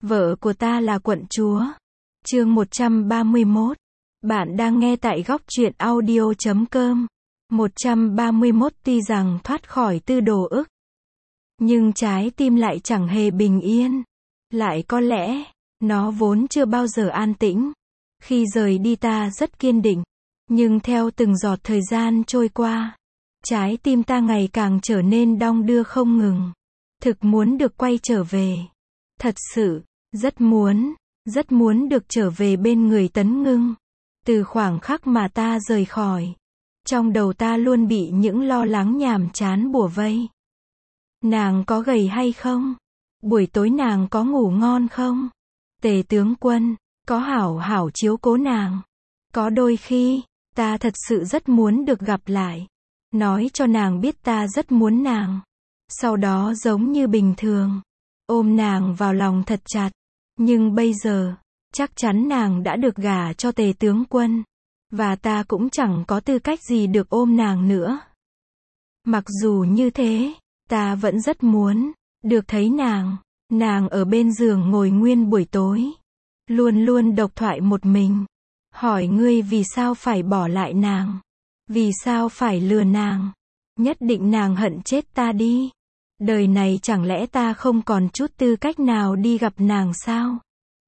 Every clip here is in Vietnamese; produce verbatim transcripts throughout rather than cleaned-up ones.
Vợ của ta là quận chúa. Chương một trăm ba mươi mốt. Bạn đang nghe tại góc truyện audio chấm com. một trăm ba mươi mốt Tuy rằng thoát khỏi tư đồ ức, nhưng trái tim lại chẳng hề bình yên. Lại có lẽ, nó vốn chưa bao giờ an tĩnh. Khi rời đi ta rất kiên định. Nhưng theo từng giọt thời gian trôi qua, trái tim ta ngày càng trở nên đong đưa không ngừng. Thực muốn được quay trở về. Thật sự, rất muốn, rất muốn được trở về bên người Tấn Ngưng. Từ khoảng khắc mà ta rời khỏi, trong đầu ta luôn bị những lo lắng nhàm chán bủa vây. Nàng có gầy hay không? Buổi tối nàng có ngủ ngon không? Tề tướng quân, có hảo hảo chiếu cố nàng. Có đôi khi, ta thật sự rất muốn được gặp lại. Nói cho nàng biết ta rất muốn nàng. Sau đó giống như bình thường, ôm nàng vào lòng thật chặt. Nhưng bây giờ, chắc chắn nàng đã được gả cho Tề tướng quân. Và ta cũng chẳng có tư cách gì được ôm nàng nữa. Mặc dù như thế, ta vẫn rất muốn được thấy nàng. Nàng ở bên giường ngồi nguyên buổi tối, luôn luôn độc thoại một mình. Hỏi ngươi vì sao phải bỏ lại nàng? Vì sao phải lừa nàng? Nhất định nàng hận chết ta đi. Đời này chẳng lẽ ta không còn chút tư cách nào đi gặp nàng sao?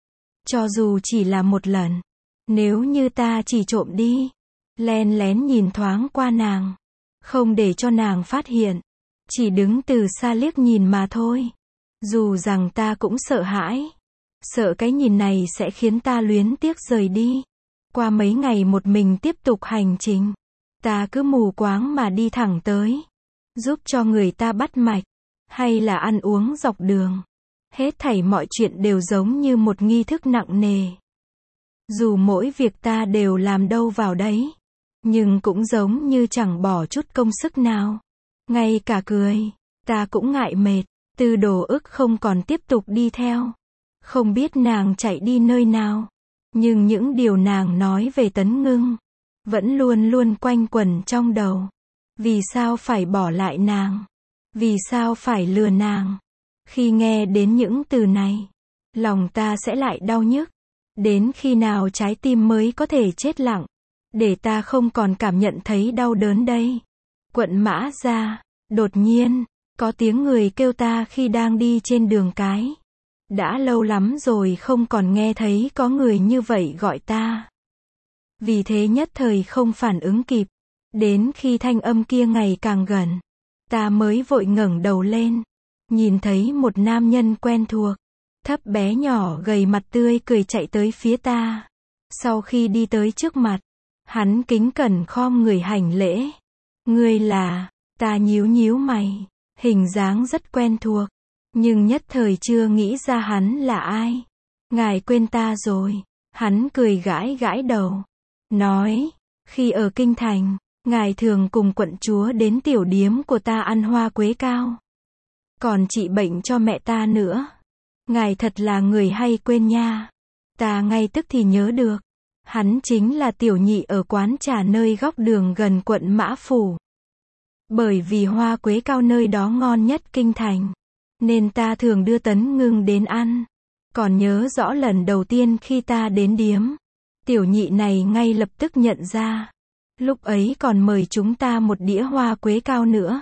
Cho dù chỉ là một lần, nếu như ta chỉ trộm đi, len lén nhìn thoáng qua nàng, không để cho nàng phát hiện, chỉ đứng từ xa liếc nhìn mà thôi. Dù rằng ta cũng sợ hãi, sợ cái nhìn này sẽ khiến ta luyến tiếc rời đi. Qua mấy ngày một mình tiếp tục hành trình, ta cứ mù quáng mà đi thẳng tới, giúp cho người ta bắt mạch, hay là ăn uống dọc đường. Hết thảy mọi chuyện đều giống như một nghi thức nặng nề. Dù mỗi việc ta đều làm đâu vào đấy, nhưng cũng giống như chẳng bỏ chút công sức nào. Ngay cả cười, ta cũng ngại mệt. Tư đồ ức không còn tiếp tục đi theo. Không biết nàng chạy đi nơi nào. Nhưng những điều nàng nói về Tấn Ngưng vẫn luôn luôn quanh quẩn trong đầu. Vì sao phải bỏ lại nàng? Vì sao phải lừa nàng? Khi nghe đến những từ này, lòng ta sẽ lại đau nhức. Đến khi nào trái tim mới có thể chết lặng, để ta không còn cảm nhận thấy đau đớn đây? Quận Mã Gia, đột nhiên, có tiếng người kêu ta khi đang đi trên đường cái. Đã lâu lắm rồi không còn nghe thấy có người như vậy gọi ta. Vì thế nhất thời không phản ứng kịp. Đến khi thanh âm kia ngày càng gần, ta mới vội ngẩng đầu lên. Nhìn thấy một nam nhân quen thuộc, thấp bé nhỏ gầy mặt tươi cười chạy tới phía ta. Sau khi đi tới trước mặt, hắn kính cẩn khom người hành lễ. Ngươi là? Ta nhíu nhíu mày. Hình dáng rất quen thuộc, nhưng nhất thời chưa nghĩ ra hắn là ai. Ngài quên ta rồi. Hắn cười gãi gãi đầu, nói, khi ở kinh thành, ngài thường cùng quận chúa đến tiểu điếm của ta ăn hoa quế cao, còn trị bệnh cho mẹ ta nữa. Ngài thật là người hay quên nha. Ta ngay tức thì nhớ được, hắn chính là tiểu nhị ở quán trà nơi góc đường gần quận Mã Phủ. Bởi vì hoa quế cao nơi đó ngon nhất kinh thành, nên ta thường đưa Tấn Ngưng đến ăn. Còn nhớ rõ lần đầu tiên khi ta đến điếm, tiểu nhị này ngay lập tức nhận ra. Lúc ấy còn mời chúng ta một đĩa hoa quế cao nữa.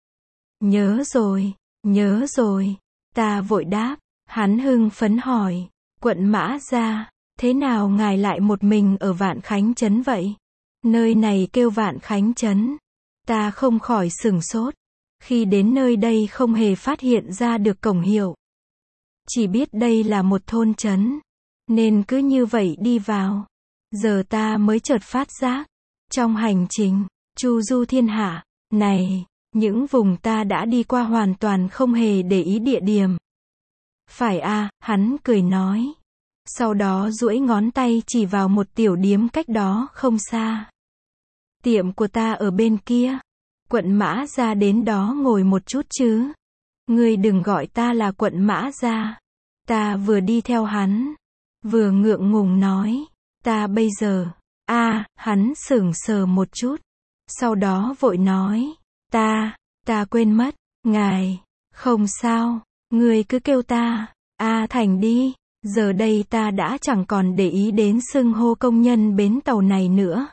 Nhớ rồi, nhớ rồi. Ta vội đáp. Hắn hưng phấn hỏi, quận Mã Gia, thế nào ngài lại một mình ở Vạn Khánh Trấn vậy? Nơi này kêu Vạn Khánh Trấn. Ta không khỏi sửng sốt. Khi đến nơi đây không hề phát hiện ra được cổng hiệu. Chỉ biết đây là một thôn trấn, nên cứ như vậy đi vào. Giờ ta mới chợt phát giác, trong hành trình chu du thiên hạ này, những vùng ta đã đi qua hoàn toàn không hề để ý địa điểm. Phải a, hắn cười nói. Sau đó duỗi ngón tay chỉ vào một tiểu điếm cách đó không xa. Tiệm của ta ở bên kia. Quận Mã Gia đến đó ngồi một chút chứ. Ngươi đừng gọi ta là quận Mã Gia. Ta vừa đi theo hắn, vừa ngượng ngùng nói. Ta bây giờ, a, hắn sững sờ một chút. Sau đó vội nói. Ta, ta quên mất. Ngài, không sao, ngươi cứ kêu ta A Thành đi. Giờ đây ta đã chẳng còn để ý đến xưng hô công nhân bến tàu này nữa.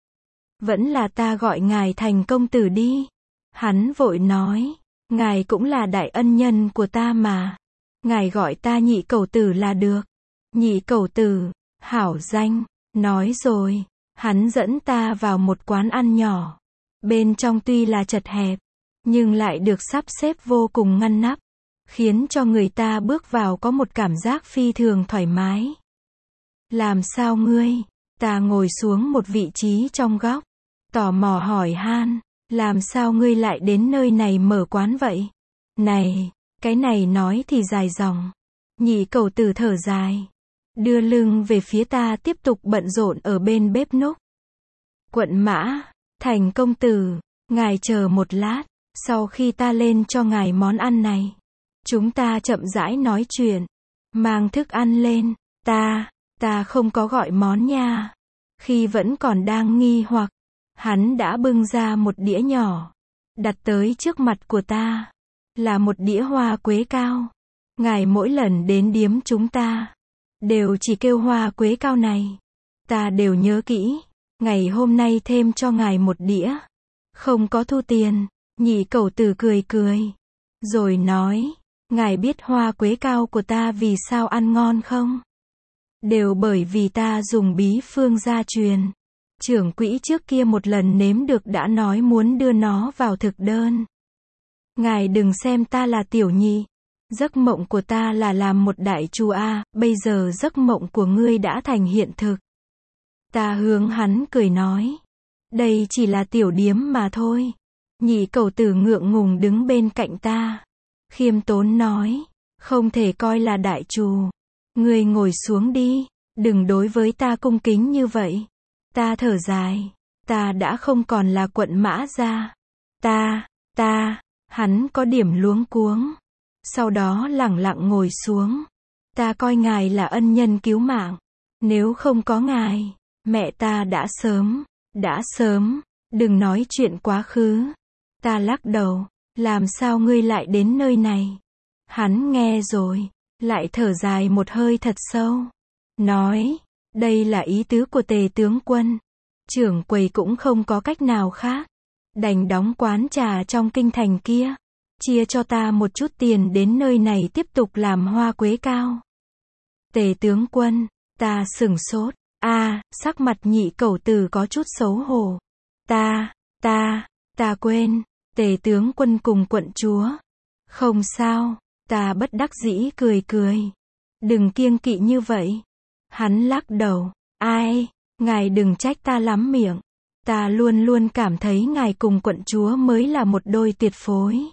Vẫn là ta gọi ngài thành công tử đi. Hắn vội nói, ngài cũng là đại ân nhân của ta mà. Ngài gọi ta nhị cẩu tử là được. Nhị cẩu tử, hảo danh. Nói rồi, hắn dẫn ta vào một quán ăn nhỏ. Bên trong tuy là chật hẹp, nhưng lại được sắp xếp vô cùng ngăn nắp, khiến cho người ta bước vào có một cảm giác phi thường thoải mái. Làm sao ngươi? Ta ngồi xuống một vị trí trong góc, tò mò hỏi han, làm sao ngươi lại đến nơi này mở quán vậy? Này, cái này nói thì dài dòng. Nhị cẩu tử thở dài, đưa lưng về phía ta tiếp tục bận rộn ở bên bếp núc. Quận Mã, Thành công tử, ngài chờ một lát, sau khi ta lên cho ngài món ăn này, chúng ta chậm rãi nói chuyện, mang thức ăn lên. Ta, ta không có gọi món nha. Khi vẫn còn đang nghi hoặc, hắn đã bưng ra một đĩa nhỏ, đặt tới trước mặt của ta, là một đĩa hoa quế cao. Ngài mỗi lần đến điếm chúng ta, đều chỉ kêu hoa quế cao này. Ta đều nhớ kỹ, ngày hôm nay thêm cho ngài một đĩa, không có thu tiền. Nhị cẩu tử cười cười, rồi nói, ngài biết hoa quế cao của ta vì sao ăn ngon không? Đều bởi vì ta dùng bí phương gia truyền. Trưởng quỹ trước kia một lần nếm được đã nói muốn đưa nó vào thực đơn. Ngài đừng xem ta là tiểu nhị. Giấc mộng của ta là làm một đại chu a, bây giờ giấc mộng của ngươi đã thành hiện thực. Ta hướng hắn cười nói, đây chỉ là tiểu điếm mà thôi. Nhị cẩu tử ngượng ngùng đứng bên cạnh ta, khiêm tốn nói, không thể coi là đại trù. Ngươi ngồi xuống đi, đừng đối với ta cung kính như vậy. Ta thở dài, ta đã không còn là quận Mã gia. Ta, ta, hắn có điểm luống cuống. Sau đó lẳng lặng ngồi xuống. Ta coi ngài là ân nhân cứu mạng. Nếu không có ngài, mẹ ta đã sớm, đã sớm, đừng nói chuyện quá khứ. Ta lắc đầu, làm sao ngươi lại đến nơi này? Hắn nghe rồi, lại thở dài một hơi thật sâu. Nói, đây là ý tứ của Tề tướng quân. Trưởng quầy cũng không có cách nào khác. Đành đóng quán trà trong kinh thành kia. Chia cho ta một chút tiền đến nơi này tiếp tục làm hoa quế cao. Tề tướng quân, ta sửng sốt. A, sắc mặt nhị cẩu tử có chút xấu hổ. Ta, ta, ta quên. Tề tướng quân cùng quận chúa. Không sao, ta bất đắc dĩ cười cười. Đừng kiêng kỵ như vậy. Hắn lắc đầu. Ai, ngài đừng trách ta lắm miệng. Ta luôn luôn cảm thấy ngài cùng quận chúa mới là một đôi tuyệt phối.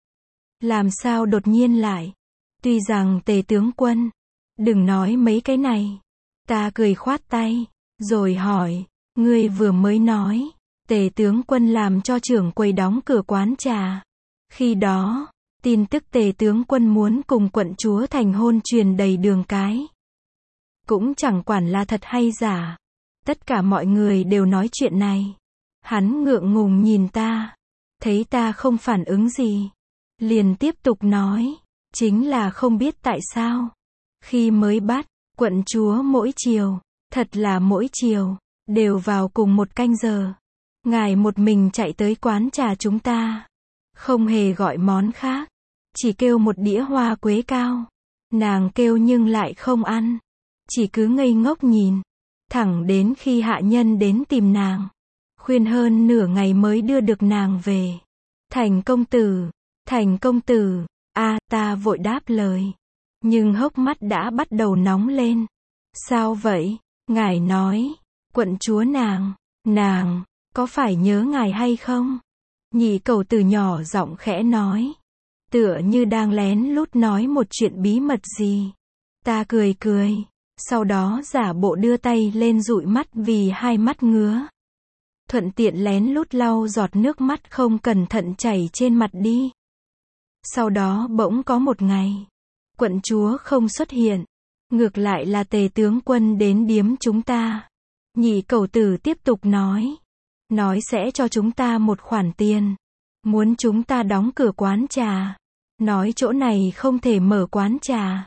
Làm sao đột nhiên lại? Tuy rằng Tề tướng quân, đừng nói mấy cái này. Ta cười khoát tay, rồi hỏi, ngươi vừa mới nói, Tề tướng quân làm cho trưởng quầy đóng cửa quán trà. Khi đó, tin tức Tề tướng quân muốn cùng quận chúa thành hôn truyền đầy đường cái. Cũng chẳng quản là thật hay giả. Tất cả mọi người đều nói chuyện này. Hắn ngượng ngùng nhìn ta. Thấy ta không phản ứng gì. Liền tiếp tục nói. Chính là không biết tại sao. Khi mới bắt, quận chúa mỗi chiều, thật là mỗi chiều, đều vào cùng một canh giờ. Ngài một mình chạy tới quán trà chúng ta. Không hề gọi món khác. Chỉ kêu một đĩa hoa quế cao. Nàng kêu nhưng lại không ăn. Chỉ cứ ngây ngốc nhìn. Thẳng đến khi hạ nhân đến tìm nàng. Khuyên hơn nửa ngày mới đưa được nàng về. Thành công tử, thành công tử, a ta vội đáp lời. Nhưng hốc mắt đã bắt đầu nóng lên. Sao vậy? Ngài nói, quận chúa nàng, nàng, có phải nhớ ngài hay không? Nhị cẩu tử nhỏ giọng khẽ nói. Tựa như đang lén lút nói một chuyện bí mật gì. Ta cười cười. Sau đó giả bộ đưa tay lên dụi mắt vì hai mắt ngứa. Thuận tiện lén lút lau giọt nước mắt không cẩn thận chảy trên mặt đi. Sau đó bỗng có một ngày, quận chúa không xuất hiện. Ngược lại là Tề tướng quân đến điếm chúng ta. Nhị cẩu tử tiếp tục nói. Nói sẽ cho chúng ta một khoản tiền. Muốn chúng ta đóng cửa quán trà. Nói chỗ này không thể mở quán trà.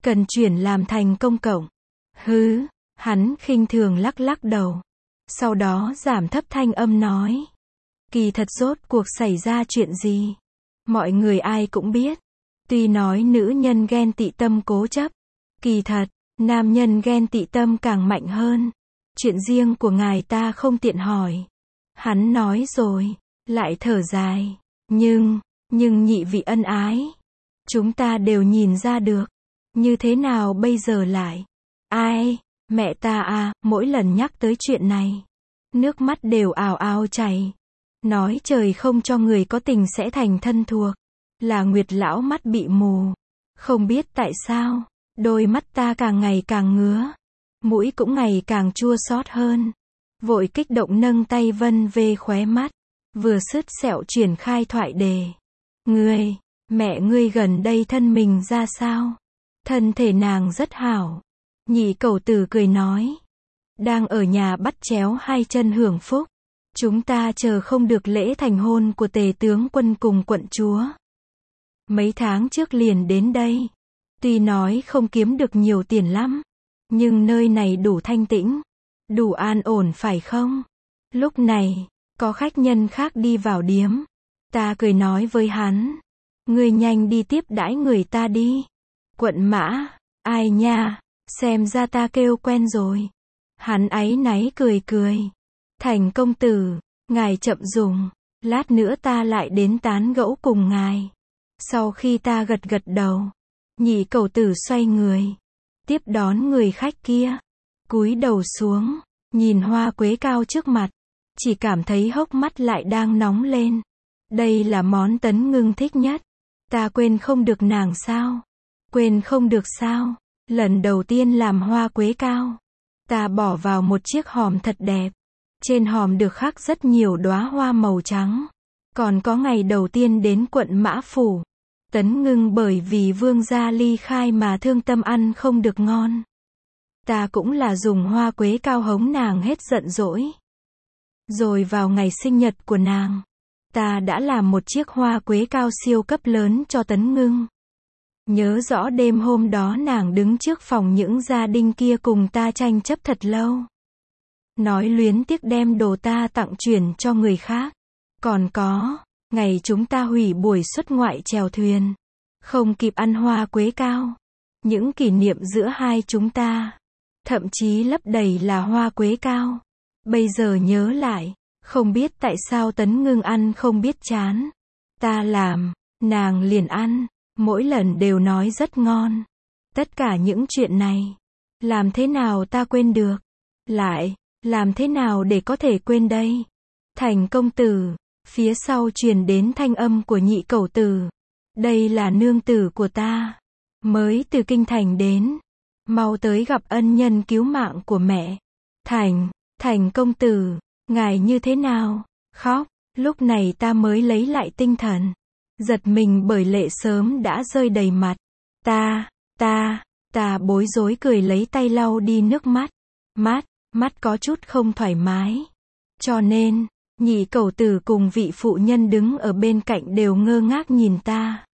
cần chuyển làm thành công cộng. Hứ, hắn khinh thường lắc lắc đầu. Sau đó giảm thấp thanh âm nói. Kỳ thật rốt cuộc xảy ra chuyện gì? Mọi người ai cũng biết. Tuy nói nữ nhân ghen tị tâm cố chấp. Kỳ thật, nam nhân ghen tị tâm càng mạnh hơn. Chuyện riêng của ngài ta không tiện hỏi. Hắn nói rồi, lại thở dài. Nhưng, nhưng nhị vị ân ái. Chúng ta đều nhìn ra được. Như thế nào bây giờ lại? Ai? Mẹ ta à, mỗi lần nhắc tới chuyện này. Nước mắt đều ào ào chảy. Nói trời không cho người có tình sẽ thành thân thuộc. Là Nguyệt lão mắt bị mù. Không biết tại sao, đôi mắt ta càng ngày càng ngứa. Mũi cũng ngày càng chua xót hơn. Vội kích động nâng tay vân về khóe mắt. Vừa sứt sẹo triển khai thoại đề. Ngươi, mẹ ngươi gần đây thân mình ra sao? Thân thể nàng rất hảo. Nhị cẩu tử cười nói. Đang ở nhà bắt chéo hai chân hưởng phúc. Chúng ta chờ không được lễ thành hôn của tề tướng quân cùng quận chúa. Mấy tháng trước liền đến đây. Tuy nói không kiếm được nhiều tiền lắm. Nhưng nơi này đủ thanh tĩnh. Đủ an ổn phải không? Lúc này, có khách nhân khác đi vào điếm. Ta cười nói với hắn. Ngươi nhanh đi tiếp đãi người ta đi. Quận Mã, ai nha, xem ra ta kêu quen rồi. Hắn áy náy cười cười. Thành công tử, ngài chậm dùng. Lát nữa ta lại đến tán gẫu cùng ngài. Sau khi ta gật gật đầu, nhị cẩu tử xoay người. Tiếp đón người khách kia. Cúi đầu xuống, nhìn hoa quế cao trước mặt. Chỉ cảm thấy hốc mắt lại đang nóng lên. Đây là món Tấn Ngưng thích nhất. Ta quên không được nàng sao? Quên không được sao? Lần đầu tiên làm hoa quế cao. Ta bỏ vào một chiếc hòm thật đẹp. Trên hòm được khắc rất nhiều đóa hoa màu trắng. Còn có ngày đầu tiên đến quận Mã Phủ. Tấn Ngưng bởi vì vương gia ly khai mà thương tâm ăn không được ngon. Ta cũng là dùng hoa quế cao hống nàng hết giận dỗi. Rồi vào ngày sinh nhật của nàng, ta đã làm một chiếc hoa quế cao siêu cấp lớn cho Tấn Ngưng. Nhớ rõ đêm hôm đó nàng đứng trước phòng những gia đình kia cùng ta tranh chấp thật lâu. Nói luyến tiếc đem đồ ta tặng chuyển cho người khác. Còn có, ngày chúng ta hủy buổi xuất ngoại chèo thuyền. Không kịp ăn hoa quế cao. Những kỷ niệm giữa hai chúng ta. Thậm chí lấp đầy là hoa quế cao. Bây giờ nhớ lại, không biết tại sao Tấn Ngưng ăn không biết chán. Ta làm, nàng liền ăn, mỗi lần đều nói rất ngon. Tất cả những chuyện này, làm thế nào ta quên được? Lại, làm thế nào để có thể quên đây? Thành công tử, phía sau truyền đến thanh âm của nhị cẩu tử. Đây là nương tử của ta, mới từ kinh thành đến. Mau tới gặp ân nhân cứu mạng của mẹ. Thành, Thành công tử, ngài như thế nào? Khóc, lúc này ta mới lấy lại tinh thần. Giật mình bởi lệ sớm đã rơi đầy mặt. Ta, ta, ta bối rối cười lấy tay lau đi nước mắt. Mắt, mắt có chút không thoải mái. Cho nên, nhị cẩu tử cùng vị phụ nhân đứng ở bên cạnh đều ngơ ngác nhìn ta.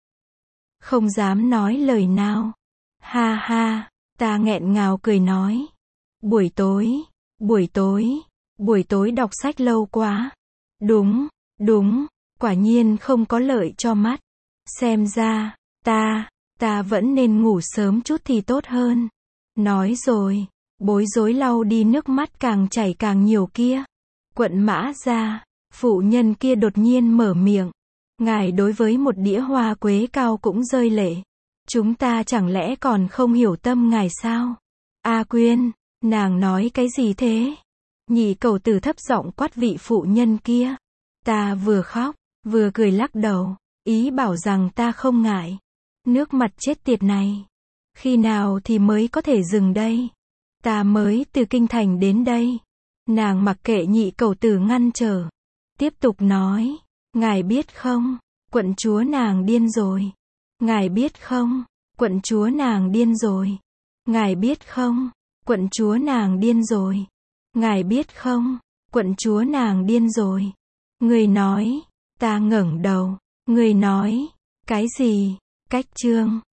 Không dám nói lời nào. Ha ha, ta nghẹn ngào cười nói. Buổi tối, buổi tối, buổi tối đọc sách lâu quá. Đúng, đúng, quả nhiên không có lợi cho mắt. Xem ra, ta, ta vẫn nên ngủ sớm chút thì tốt hơn. Nói rồi, bối rối lau đi nước mắt càng chảy càng nhiều kia. Quận Mã ra, phụ nhân kia đột nhiên mở miệng. Ngài đối với một đĩa hoa quế cao cũng rơi lệ. Chúng ta chẳng lẽ còn không hiểu tâm ngài sao? A Quyên, nàng nói cái gì thế? Nhị cẩu tử thấp giọng quát vị phụ nhân kia. Ta vừa khóc, vừa cười lắc đầu, ý bảo rằng ta không ngại. Nước mặt chết tiệt này. Khi nào thì mới có thể dừng đây? Ta mới từ kinh thành đến đây. Nàng mặc kệ nhị cẩu tử ngăn trở. Tiếp tục nói. Ngài biết không, quận chúa nàng điên rồi. Ngài biết không, quận chúa nàng điên rồi. Ngài biết không, quận chúa nàng điên rồi. Ngài biết không, quận chúa nàng điên rồi. Người nói, ta ngẩng đầu. Người nói, cái gì? Cách chương